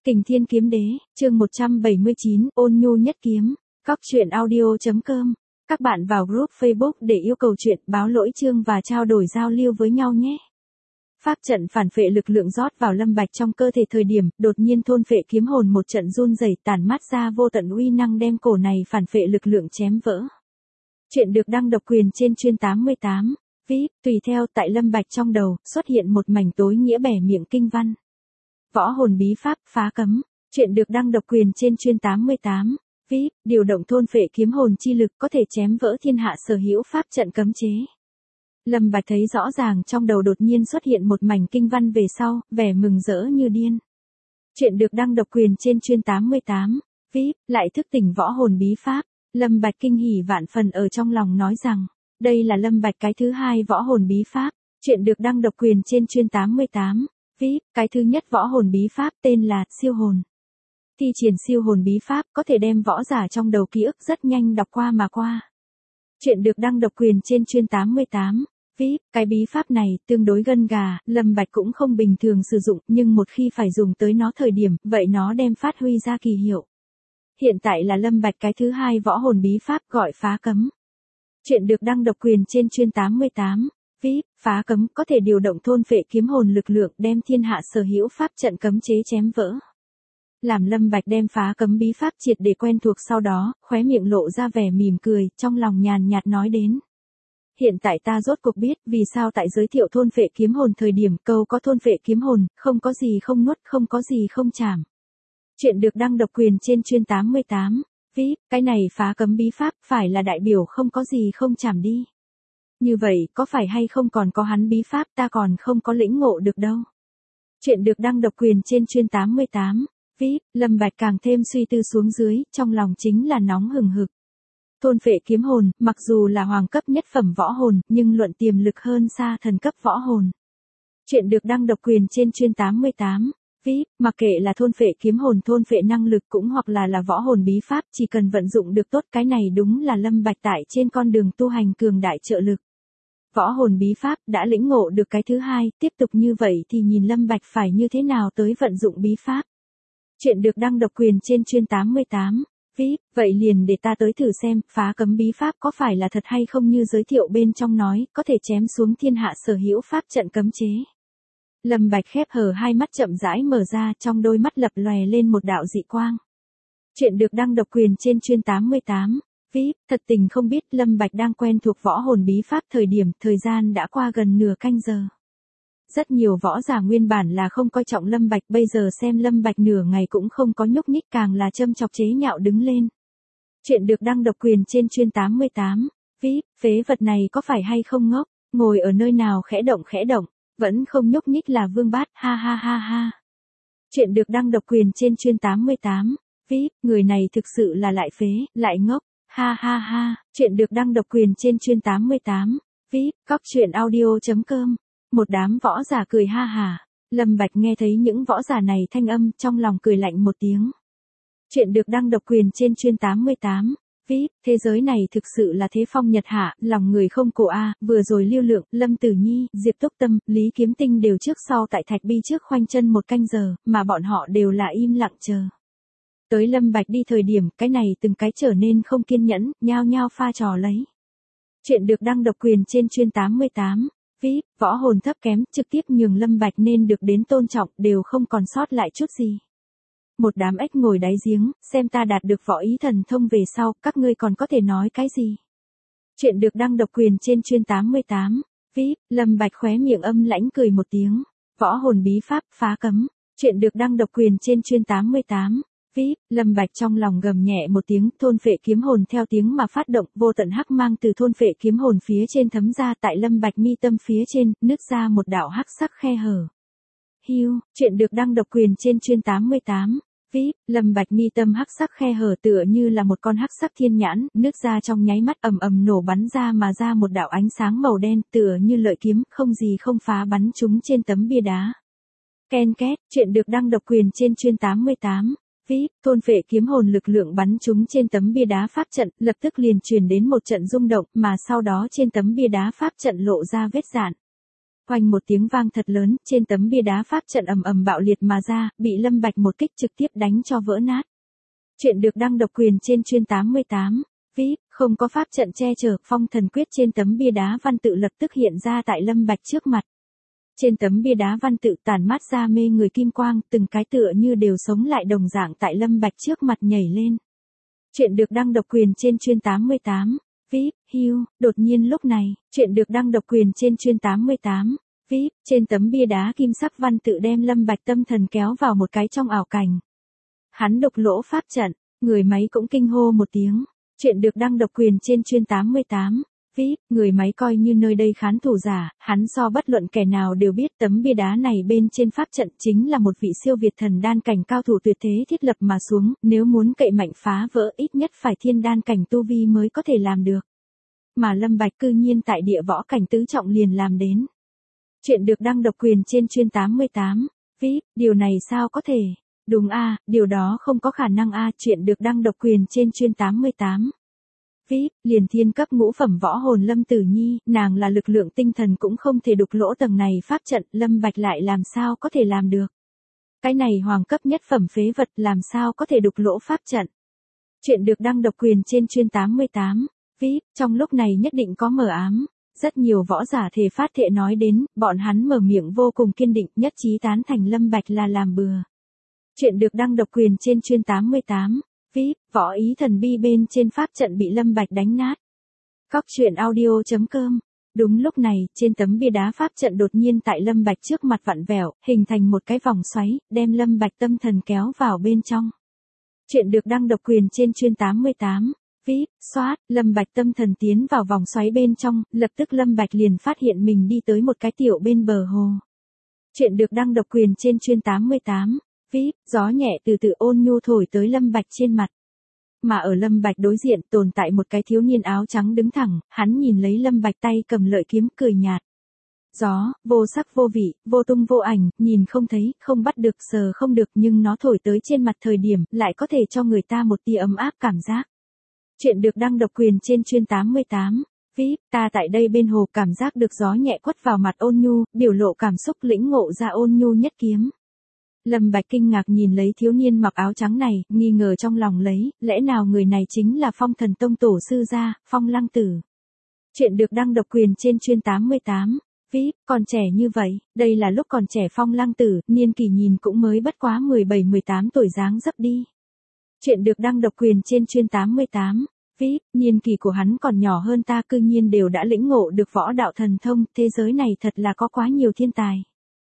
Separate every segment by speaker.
Speaker 1: Kình Thiên Kiếm Đế, chương 179, Ôn Nhu Nhất Kiếm, Cóc truyện audio.com. Các bạn vào group Facebook để yêu cầu chuyện, báo lỗi chương và trao đổi giao lưu với nhau nhé. Pháp trận phản phệ lực lượng rót vào Lâm Bạch trong cơ thể thời điểm, đột nhiên thôn phệ kiếm hồn một trận run rẩy tản mát ra vô tận uy năng đem cổ này phản phệ lực lượng chém vỡ. Chuyện được đăng độc quyền trên chuyên 88. VIP, tùy theo tại Lâm Bạch trong đầu, xuất hiện một mảnh tối nghĩa bẻ miệng kinh văn. Võ hồn bí pháp, phá cấm. Chuyện được đăng độc quyền trên chuyên 88. VIP, điều động thôn phệ kiếm hồn chi lực có thể chém vỡ thiên hạ sở hữu pháp trận cấm chế. Lâm Bạch thấy rõ ràng trong đầu đột nhiên xuất hiện một mảnh kinh văn về sau, vẻ mừng rỡ như điên. Chuyện được đăng độc quyền trên chuyên 88. VIP, lại thức tỉnh võ hồn bí pháp. Lâm Bạch kinh hỉ vạn phần ở trong lòng nói rằng, đây là Lâm Bạch cái thứ hai võ hồn bí pháp. Chuyện được đăng độc quyền trên chuyên 88. VIP, cái thứ nhất võ hồn bí pháp tên là siêu hồn. Thi triển siêu hồn bí pháp có thể đem võ giả trong đầu ký ức rất nhanh đọc qua mà qua. Chuyện được đăng độc quyền trên chuyên 88. VIP, cái bí pháp này tương đối gân gà, Lâm Bạch cũng không bình thường sử dụng, nhưng một khi phải dùng tới nó thời điểm, vậy nó đem phát huy ra kỳ hiệu. Hiện tại là Lâm Bạch cái thứ hai võ hồn bí pháp gọi phá cấm. Chuyện được đăng độc quyền trên chuyên 88. VIP, phá cấm có thể điều động thôn phệ kiếm hồn lực lượng đem thiên hạ sở hữu pháp trận cấm chế chém vỡ. Làm Lâm Bạch đem phá cấm bí pháp triệt để quen thuộc sau đó, khóe miệng lộ ra vẻ mỉm cười, trong lòng nhàn nhạt nói đến. Hiện tại ta rốt cuộc biết vì sao tại giới thiệu thôn phệ kiếm hồn thời điểm câu có thôn phệ kiếm hồn, không có gì không nuốt, không có gì không chảm. Chuyện được đăng độc quyền trên chuyên 88. VIP, cái này phá cấm bí pháp phải là đại biểu không có gì không chảm đi. Như vậy, có phải hay không còn có hắn bí pháp ta còn không có lĩnh ngộ được đâu. Chuyện được đăng độc quyền trên chuyên 88. VIP, Lâm Bạch càng thêm suy tư xuống dưới, trong lòng chính là nóng hừng hực. Thôn phệ kiếm hồn, mặc dù là hoàng cấp nhất phẩm võ hồn, nhưng luận tiềm lực hơn xa thần cấp võ hồn. Chuyện được đăng độc quyền trên chuyên 88. VIP, mặc kệ là thôn phệ kiếm hồn thôn phệ năng lực cũng hoặc là võ hồn bí pháp chỉ cần vận dụng được tốt cái này đúng là Lâm Bạch tại trên con đường tu hành cường đại trợ lực. Võ hồn bí pháp đã lĩnh ngộ được cái thứ hai, tiếp tục như vậy thì nhìn Lâm Bạch phải như thế nào tới vận dụng bí pháp. Chuyện được đăng độc quyền trên chuyên 88. VIP, vậy liền để ta tới thử xem, phá cấm bí pháp có phải là thật hay không như giới thiệu bên trong nói, có thể chém xuống thiên hạ sở hữu pháp trận cấm chế. Lâm Bạch khép hờ hai mắt chậm rãi mở ra, trong đôi mắt lập lòe lên một đạo dị quang. Chuyện được đăng độc quyền trên chuyên 88. VIP, thật tình không biết Lâm Bạch đang quen thuộc võ hồn bí pháp thời điểm, thời gian đã qua gần nửa canh giờ. Rất nhiều võ giả nguyên bản là không coi trọng Lâm Bạch, bây giờ xem Lâm Bạch nửa ngày cũng không có nhúc nhích càng là châm chọc chế nhạo đứng lên. Chuyện được đăng độc quyền trên chuyên 88. VIP, phế vật này có phải hay không ngốc, ngồi ở nơi nào khẽ động, vẫn không nhúc nhích là vương bát, ha ha ha ha. Chuyện được đăng độc quyền trên chuyên 88. VIP, người này thực sự là lại phế, lại ngốc, ha ha ha. Chuyện được đăng độc quyền trên chuyên 88. VIP, cóc truyện audio.com. Một đám võ giả cười ha hà. Lâm Bạch nghe thấy những võ giả này thanh âm, trong lòng cười lạnh một tiếng. Chuyện được đăng độc quyền trên chuyên 88. VIP, thế giới này thực sự là thế phong nhật hạ, lòng người không cổ a. Vừa rồi Lưu Lượng, Lâm Tử Nhi, Diệp Túc Tâm, Lý Kiếm Tinh đều trước sau tại Thạch Bi trước khoanh chân một canh giờ, mà bọn họ đều là im lặng chờ. Tới Lâm Bạch đi thời điểm, cái này từng cái trở nên không kiên nhẫn, nhao nhao pha trò lấy. Chuyện được đăng độc quyền trên chuyên 88. VIP, võ hồn thấp kém, trực tiếp nhường Lâm Bạch nên được đến tôn trọng, đều không còn sót lại chút gì. Một đám ếch ngồi đáy giếng, xem ta đạt được võ ý thần thông về sau, các ngươi còn có thể nói cái gì? Chuyện được đăng độc quyền trên chuyên 88. VIP, Lâm Bạch khóe miệng âm lãnh cười một tiếng. Võ hồn bí pháp, phá cấm. Chuyện được đăng độc quyền trên chuyên 88. VIP, Lâm Bạch trong lòng gầm nhẹ một tiếng, thôn phệ kiếm hồn theo tiếng mà phát động, vô tận hắc mang từ thôn phệ kiếm hồn phía trên thấm ra tại Lâm Bạch mi tâm phía trên, nứt ra một đạo hắc sắc khe hở. Hiu, chuyện được đăng độc quyền trên chuyên 88. VIP, Lâm Bạch mi tâm hắc sắc khe hở tựa như là một con hắc sắc thiên nhãn, nứt ra trong nháy mắt ầm ầm nổ bắn ra mà ra một đạo ánh sáng màu đen, tựa như lợi kiếm, không gì không phá bắn trúng trên tấm bia đá. Ken két, chuyện được đăng độc quyền trên chuyên 88. VIP, thôn phệ kiếm hồn lực lượng bắn trúng trên tấm bia đá pháp trận, lập tức liền truyền đến một trận rung động, mà sau đó trên tấm bia đá pháp trận lộ ra vết rạn. Oanh một tiếng vang thật lớn, trên tấm bia đá pháp trận ầm ầm bạo liệt mà ra, bị Lâm Bạch một kích trực tiếp đánh cho vỡ nát. Chuyện được đăng độc quyền trên chuyên 88. VIP, không có pháp trận che chở, phong thần quyết trên tấm bia đá văn tự lập tức hiện ra tại Lâm Bạch trước mặt. Trên tấm bia đá văn tự tản mát ra mê người kim quang, từng cái tựa như đều sống lại đồng dạng tại Lâm Bạch trước mặt nhảy lên. Chuyện được đăng độc quyền trên chuyên 88. VIP, hưu, đột nhiên lúc này, chuyện được đăng độc quyền trên chuyên 88. VIP, trên tấm bia đá kim sắc văn tự đem Lâm Bạch tâm thần kéo vào một cái trong ảo cảnh. Hắn đục lỗ pháp trận, người máy cũng kinh hô một tiếng. Chuyện được đăng độc quyền trên chuyên 88. VIP, người máy coi như nơi đây khán thủ giả, hắn so bất luận kẻ nào đều biết tấm bia đá này bên trên pháp trận chính là một vị siêu việt thần đan cảnh cao thủ tuyệt thế thiết lập mà xuống, nếu muốn cậy mạnh phá vỡ ít nhất phải thiên đan cảnh tu vi mới có thể làm được. Mà Lâm Bạch cư nhiên tại địa võ cảnh tứ trọng liền làm đến. Chuyện được đăng độc quyền trên chuyên 88. VIP, điều này sao có thể? Đúng a, điều đó không có khả năng a, chuyện được đăng độc quyền trên chuyên 88. VIP, liền thiên cấp ngũ phẩm võ hồn Lâm Tử Nhi, nàng là lực lượng tinh thần cũng không thể đục lỗ tầng này pháp trận, Lâm Bạch lại làm sao có thể làm được. Cái này hoàng cấp nhất phẩm phế vật làm sao có thể đục lỗ pháp trận. Chuyện được đăng độc quyền trên chuyên 88. VIP, trong lúc này nhất định có mờ ám. Rất nhiều võ giả thể phát thệ nói đến, bọn hắn mở miệng vô cùng kiên định, nhất trí tán thành Lâm Bạch là làm bừa. Chuyện được đăng độc quyền trên chuyên 88. VIP, võ ý thần bi bên trên pháp trận bị Lâm Bạch đánh nát. Cóc truyện audio.com. Đúng lúc này, trên tấm bia đá pháp trận đột nhiên tại Lâm Bạch trước mặt vặn vẹo, hình thành một cái vòng xoáy, đem Lâm Bạch tâm thần kéo vào bên trong. Chuyện được đăng độc quyền trên chuyên 88. VIP, xoát, Lâm Bạch tâm thần tiến vào vòng xoáy bên trong, lập tức Lâm Bạch liền phát hiện mình đi tới một cái tiểu bên bờ hồ. Chuyện được đăng độc quyền trên chuyên 88. VIP, gió nhẹ từ từ ôn nhu thổi tới Lâm Bạch trên mặt. Mà ở Lâm Bạch đối diện tồn tại một cái thiếu niên áo trắng đứng thẳng, hắn nhìn lấy Lâm Bạch tay cầm lợi kiếm cười nhạt. Gió, vô sắc vô vị, vô tung vô ảnh, nhìn không thấy, không bắt được, sờ không được nhưng nó thổi tới trên mặt thời điểm lại có thể cho người ta một tia ấm áp cảm giác. Chuyện được đăng độc quyền trên chuyên 88. VIP, ta tại đây bên hồ cảm giác được gió nhẹ quất vào mặt ôn nhu, biểu lộ cảm xúc lĩnh ngộ ra ôn nhu nhất kiếm. Lâm Bạch kinh ngạc nhìn lấy thiếu niên mặc áo trắng này, nghi ngờ trong lòng lấy, lẽ nào người này chính là Phong Thần Tông tổ sư gia, Phong Lăng Tử. Chuyện được đăng độc quyền trên chuyên 88. VIP, còn trẻ như vậy, đây là lúc còn trẻ Phong Lăng Tử, niên kỷ nhìn cũng mới bất quá 17-18 tuổi dáng dấp đi. Chuyện được đăng độc quyền trên chuyên 88. VIP, niên kỷ của hắn còn nhỏ hơn ta cư nhiên đều đã lĩnh ngộ được võ đạo thần thông, thế giới này thật là có quá nhiều thiên tài.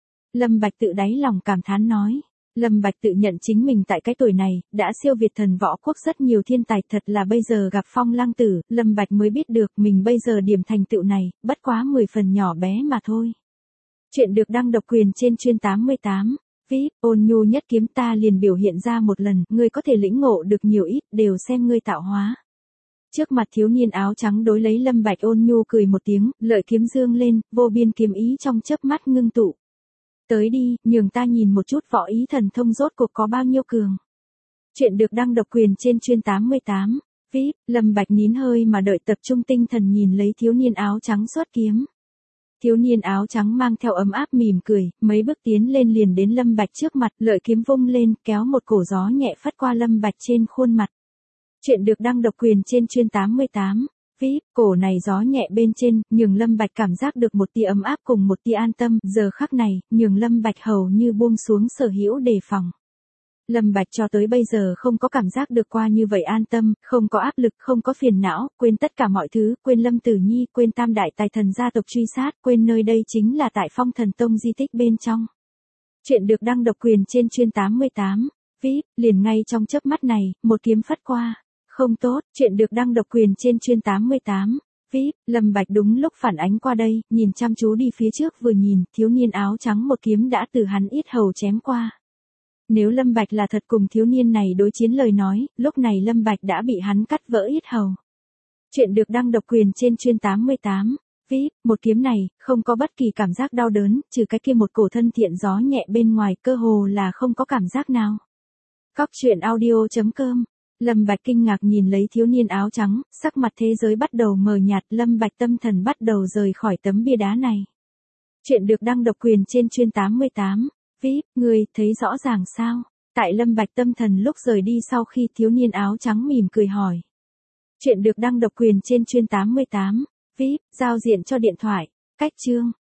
Speaker 1: Lâm Bạch tự đáy lòng cảm thán nói. Lâm Bạch tự nhận chính mình tại cái tuổi này, đã siêu việt thần võ quốc rất nhiều thiên tài, thật là bây giờ gặp Phong Lăng Tử, Lâm Bạch mới biết được mình bây giờ điểm thành tựu này, bất quá 10 phần nhỏ bé mà thôi. Chuyện được đăng độc quyền trên chuyên 88. VIP, ôn nhu nhất kiếm ta liền biểu hiện ra một lần, ngươi có thể lĩnh ngộ được nhiều ít, đều xem ngươi tạo hóa. Trước mặt thiếu niên áo trắng đối lấy Lâm Bạch ôn nhu cười một tiếng, lợi kiếm dương lên, vô biên kiếm ý trong chớp mắt ngưng tụ. Tới đi, nhường ta nhìn một chút võ ý thần thông rốt cuộc có bao nhiêu cường. Chuyện được đăng độc quyền trên chuyên 88. VIP, Lâm Bạch nín hơi mà đợi tập trung tinh thần nhìn lấy thiếu niên áo trắng xuất kiếm. Thiếu niên áo trắng mang theo ấm áp mỉm cười, mấy bước tiến lên liền đến Lâm Bạch trước mặt, lợi kiếm vung lên, kéo một cổ gió nhẹ phất qua Lâm Bạch trên khuôn mặt. Chuyện được đăng độc quyền trên chuyên 88. VIP, cổ này gió nhẹ bên trên, nhường Lâm Bạch cảm giác được một tia ấm áp cùng một tia an tâm, giờ khắc này, nhường Lâm Bạch hầu như buông xuống sở hữu đề phòng. Lâm Bạch cho tới bây giờ không có cảm giác được qua như vậy an tâm, không có áp lực, không có phiền não, quên tất cả mọi thứ, quên Lâm Tử Nhi, quên tam đại tài thần gia tộc truy sát, quên nơi đây chính là tại Phong Thần Tông di tích bên trong. Chuyện được đăng độc quyền trên chuyên 88. VIP, liền ngay trong chớp mắt này, một kiếm phất qua. Không tốt, chuyện được đăng độc quyền trên chuyên 88. VIP, Lâm Bạch đúng lúc phản ánh qua đây, nhìn chăm chú đi phía trước vừa nhìn, thiếu niên áo trắng một kiếm đã từ hắn yết hầu chém qua. Nếu Lâm Bạch là thật cùng thiếu niên này đối chiến lời nói, lúc này Lâm Bạch đã bị hắn cắt vỡ yết hầu. Chuyện được đăng độc quyền trên chuyên 88. VIP, một kiếm này, không có bất kỳ cảm giác đau đớn, trừ cái kia một cổ thân thiện gió nhẹ bên ngoài, cơ hồ là không có cảm giác nào. Cóc truyện audio.com. Lâm Bạch kinh ngạc nhìn lấy thiếu niên áo trắng, sắc mặt thế giới bắt đầu mờ nhạt, Lâm Bạch tâm thần bắt đầu rời khỏi tấm bia đá này. Chuyện được đăng độc quyền trên Chuyên 88. VIP, người thấy rõ ràng sao? Tại Lâm Bạch tâm thần lúc rời đi sau khi thiếu niên áo trắng mỉm cười hỏi. Chuyện được đăng độc quyền trên Chuyên 88. VIP, giao diện cho điện thoại. Cách chương.